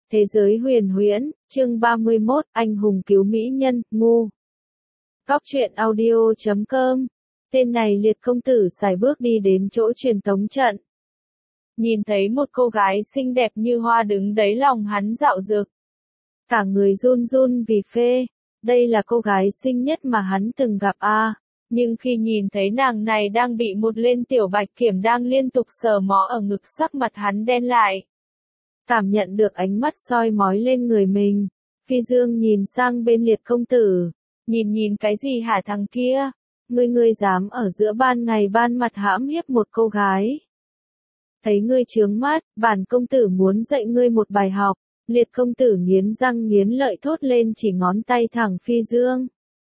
Thế giới huyền huyễn, chương 31, anh hùng cứu mỹ nhân, ngu. Góc truyện audio.com. Tên này liệt công tử sải bước đi đến chỗ truyền tống trận. Nhìn thấy một cô gái xinh đẹp như hoa đứng đấy, lòng hắn dạo dực. Cả người run run vì phê. Đây là cô gái xinh nhất mà hắn từng gặp nhưng khi nhìn thấy nàng này đang bị một tên tiểu bạch kiểm đang liên tục sờ mó ở ngực, sắc mặt hắn đen lại. Cảm nhận được ánh mắt soi mói lên người mình, Phi Dương nhìn sang bên liệt công tử. Nhìn cái gì hả thằng kia? Ngươi dám ở giữa ban ngày ban mặt hãm hiếp một cô gái. Thấy ngươi chướng mắt, bản công tử muốn dạy ngươi một bài học. Liệt công tử nghiến răng nghiến lợi thốt lên, chỉ ngón tay thẳng Phi Dương.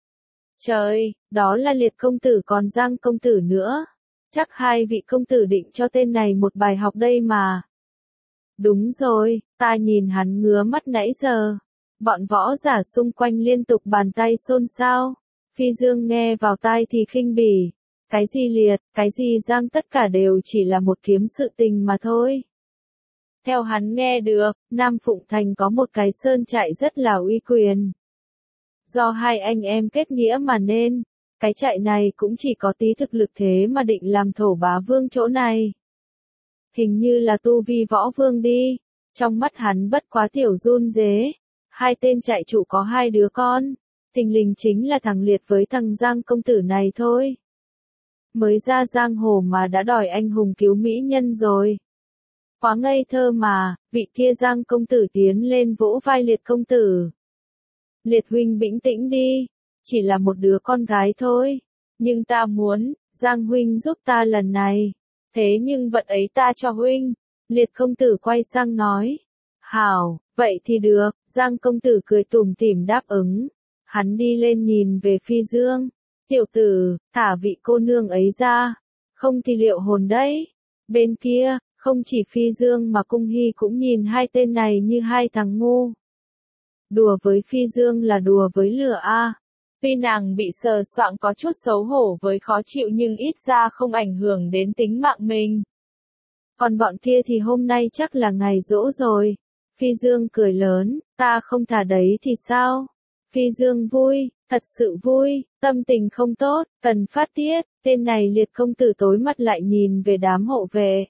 Trời, đó là liệt công tử còn Giang công tử nữa. Chắc hai vị công tử định cho tên này một bài học đây mà. Đúng rồi, ta nhìn hắn ngứa mắt nãy giờ. Bọn võ giả xung quanh liên tục bàn tay xôn xao. Phi Dương nghe vào tai thì khinh bỉ. Cái gì liệt, cái gì Giang, tất cả đều chỉ là một kiếm sự tình mà thôi. Theo hắn nghe được, Nam Phụng Thành có một cái sơn trại rất là uy quyền. Do hai anh em kết nghĩa mà nên, cái trại này cũng chỉ có tí thực lực, thế mà định làm thổ bá vương chỗ này. Hình như là tu vi võ vương đi. Trong mắt hắn bất quá tiểu run dế. Hai tên trại chủ có hai đứa con. Thình lình chính là thằng Liệt với thằng Giang công tử này thôi. Mới ra giang hồ mà đã đòi anh hùng cứu mỹ nhân rồi. Quá ngây thơ mà. Vị kia Giang công tử tiến lên vỗ vai Liệt công tử. Liệt huynh bĩnh tĩnh đi. Chỉ là một đứa con gái thôi. Nhưng ta muốn, Giang huynh giúp ta lần này. Thế nhưng vật ấy ta cho huynh. Liệt công tử quay sang nói. Hảo, vậy thì được. Giang công tử cười tủm tỉm đáp ứng. Hắn đi lên nhìn về Phi Dương. Tiểu tử, thả vị cô nương ấy ra. Không thì liệu hồn đấy. Bên kia, không chỉ Phi Dương mà Cung Hy cũng nhìn hai tên này như hai thằng ngu. Đùa với Phi Dương là đùa với lửa Tuy nàng bị sờ soạng có chút xấu hổ với khó chịu, nhưng ít ra không ảnh hưởng đến tính mạng mình. Còn bọn kia thì hôm nay chắc là ngày giỗ rồi. Phi Dương cười lớn, ta không thả đấy thì sao? Phi Dương vui, thật sự vui, tâm tình không tốt, cần phát tiết. Tên này liệt công tử tối mắt lại nhìn về đám hộ vệ.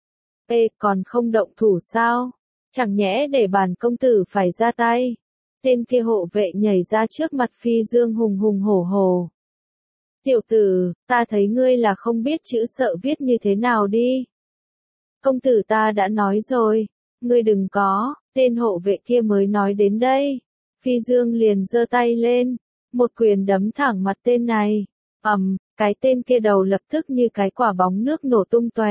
Ê, còn không động thủ sao? Chẳng nhẽ để bản công tử phải ra tay. Tên kia hộ vệ nhảy ra trước mặt Phi Dương hùng hùng hổ hổ. Tiểu tử, ta thấy ngươi là không biết chữ sợ viết như thế nào đi. Công tử ta đã nói rồi, ngươi đừng có. Tên hộ vệ kia mới nói đến đây. Phi Dương liền giơ tay lên, một quyền đấm thẳng mặt tên này. Cái tên kia đầu lập tức như cái quả bóng nước nổ tung tóe.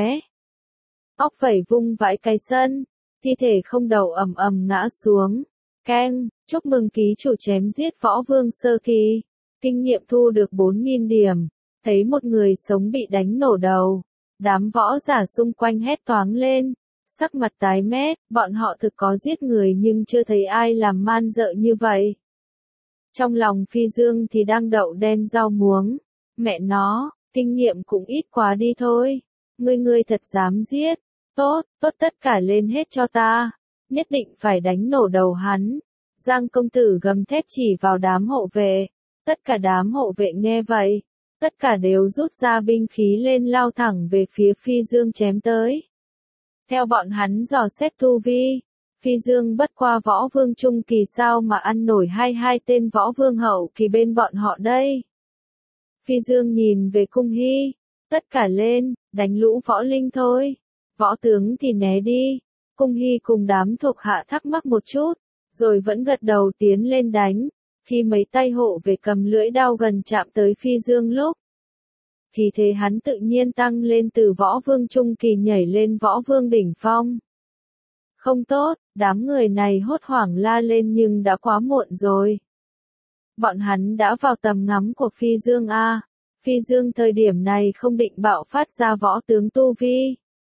Óc vẩy vung vãi cái sân, thi thể không đầu ngã xuống. Keng, chúc mừng ký chủ chém giết võ vương sơ kỳ. Kinh nghiệm thu được 4.000 điểm. Thấy một người sống bị đánh nổ đầu. Đám võ giả xung quanh hét toáng lên. Sắc mặt tái mét, bọn họ thực có giết người nhưng chưa thấy ai làm man dợ như vậy. Trong lòng Phi Dương thì đang đậu đen rau muống. Mẹ nó, kinh nghiệm cũng ít quá đi thôi. Ngươi thật dám giết. Tốt tất cả lên hết cho ta. Nhất định phải đánh nổ đầu hắn. Giang công tử gầm thét chỉ vào đám hộ vệ. Tất cả đám hộ vệ nghe vậy. Tất cả đều rút ra binh khí lên, lao thẳng về phía Phi Dương chém tới. Theo bọn hắn dò xét tu vi, Phi Dương bất qua võ vương trung kỳ, sao mà ăn nổi hai tên võ vương hậu kỳ bên bọn họ đây. Phi Dương nhìn về Cung Hy. Tất cả lên, đánh lũ võ linh thôi. Võ tướng thì né đi. Cung Hy cùng đám thuộc hạ thắc mắc một chút, rồi vẫn gật đầu tiến lên đánh. Khi mấy tay hộ về cầm lưỡi đao gần chạm tới Phi Dương lúc, khí thế hắn tự nhiên tăng lên, từ võ vương trung kỳ nhảy lên võ vương đỉnh phong. Không tốt, đám người này hốt hoảng la lên nhưng đã quá muộn rồi. Bọn hắn đã vào tầm ngắm của Phi Dương Phi Dương thời điểm này không định bạo phát ra võ tướng tu vi.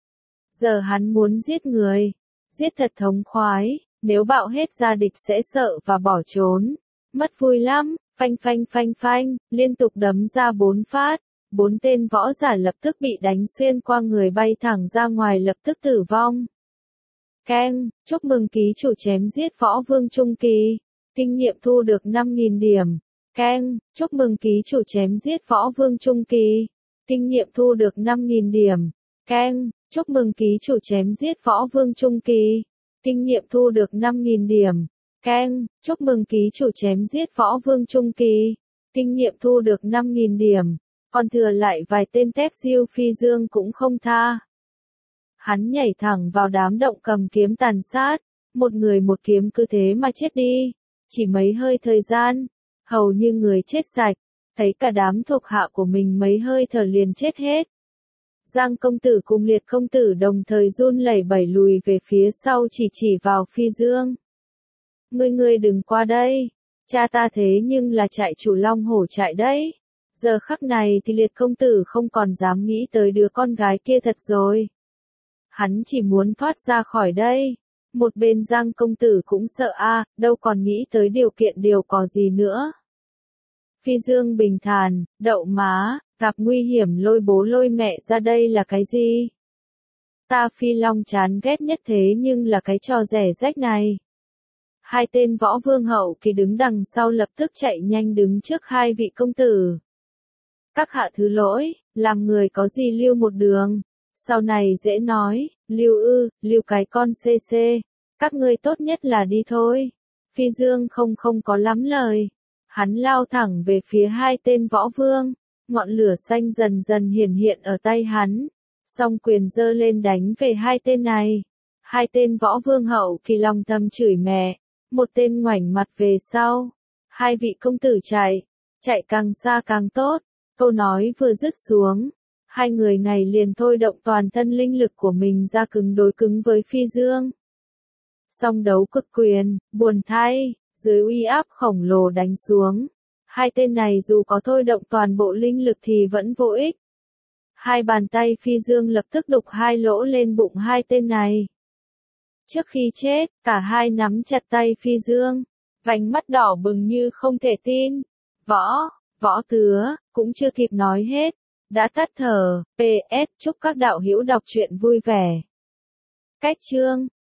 Giờ hắn muốn giết người, giết thật thống khoái, nếu bạo hết ra địch sẽ sợ và bỏ trốn. Mất vui lắm, phanh, liên tục đấm ra 4 phát. 4 tên võ giả lập tức bị đánh xuyên qua người, bay thẳng ra ngoài, lập tức tử vong. Keng, chúc mừng ký chủ chém giết võ vương trung kỳ. Kinh nghiệm thu được 5.000 điểm. Keng, chúc mừng ký chủ chém giết võ vương trung kỳ. Kinh nghiệm thu được 5.000 điểm. Keng, chúc mừng ký chủ chém giết võ vương trung kỳ. Kinh nghiệm thu được 5.000 điểm. Keng, chúc mừng ký chủ chém giết võ vương trung kỳ. Kinh nghiệm thu được 5.000 điểm. Còn thừa lại vài tên tép diêu phi dương cũng không tha. Hắn nhảy thẳng vào đám động cầm kiếm tàn sát. Một người một kiếm cứ thế mà chết đi. Chỉ mấy hơi thời gian. Hầu như người chết sạch. Thấy cả đám thuộc hạ của mình mấy hơi thở liền chết hết. Giang công tử cùng Liệt công tử đồng thời run lẩy bẩy lùi về phía sau chỉ vào Phi Dương. Ngươi đừng qua đây. Cha ta thế nhưng là trại chủ Long Hổ trại đấy. Giờ khắc này thì Liệt công tử không còn dám nghĩ tới đứa con gái kia thật rồi. Hắn chỉ muốn thoát ra khỏi đây. Một bên Giang công tử cũng sợ đâu còn nghĩ tới điều kiện điều có gì nữa. Phi Dương bình thản, đậu má, gặp nguy hiểm lôi bố lôi mẹ ra đây là cái gì? Ta Phi Long chán ghét nhất thế nhưng là cái trò rẻ rách này. Hai tên võ vương hậu kỳ đứng đằng sau lập tức chạy nhanh đứng trước hai vị công tử. Các hạ thứ lỗi, làm người có gì lưu một đường. Sau này dễ nói, lưu cái con CC. Các ngươi tốt nhất là đi thôi. Phi Dương không có lắm lời. Hắn lao thẳng về phía hai tên võ vương. Ngọn lửa xanh dần dần hiển hiện ở tay hắn. Song quyền giơ lên đánh về hai tên này. Hai tên võ vương hậu kỳ lòng thầm chửi mẹ. Một tên ngoảnh mặt về sau. Hai vị công tử chạy càng xa càng tốt. Câu nói vừa dứt xuống. Hai người này liền thôi động toàn thân linh lực của mình ra cứng đối cứng với Phi Dương. Song đấu cực quyền, buồn thay, dưới uy áp khổng lồ đánh xuống. Hai tên này dù có thôi động toàn bộ linh lực thì vẫn vô ích. Hai bàn tay Phi Dương lập tức đục hai lỗ lên bụng hai tên này. Trước khi chết, cả hai nắm chặt tay Phi Dương, vành mắt đỏ bừng như không thể tin. Võ Tứa, cũng chưa kịp nói hết, đã tắt thở. PS, chúc các đạo hữu đọc truyện vui vẻ. Cách chương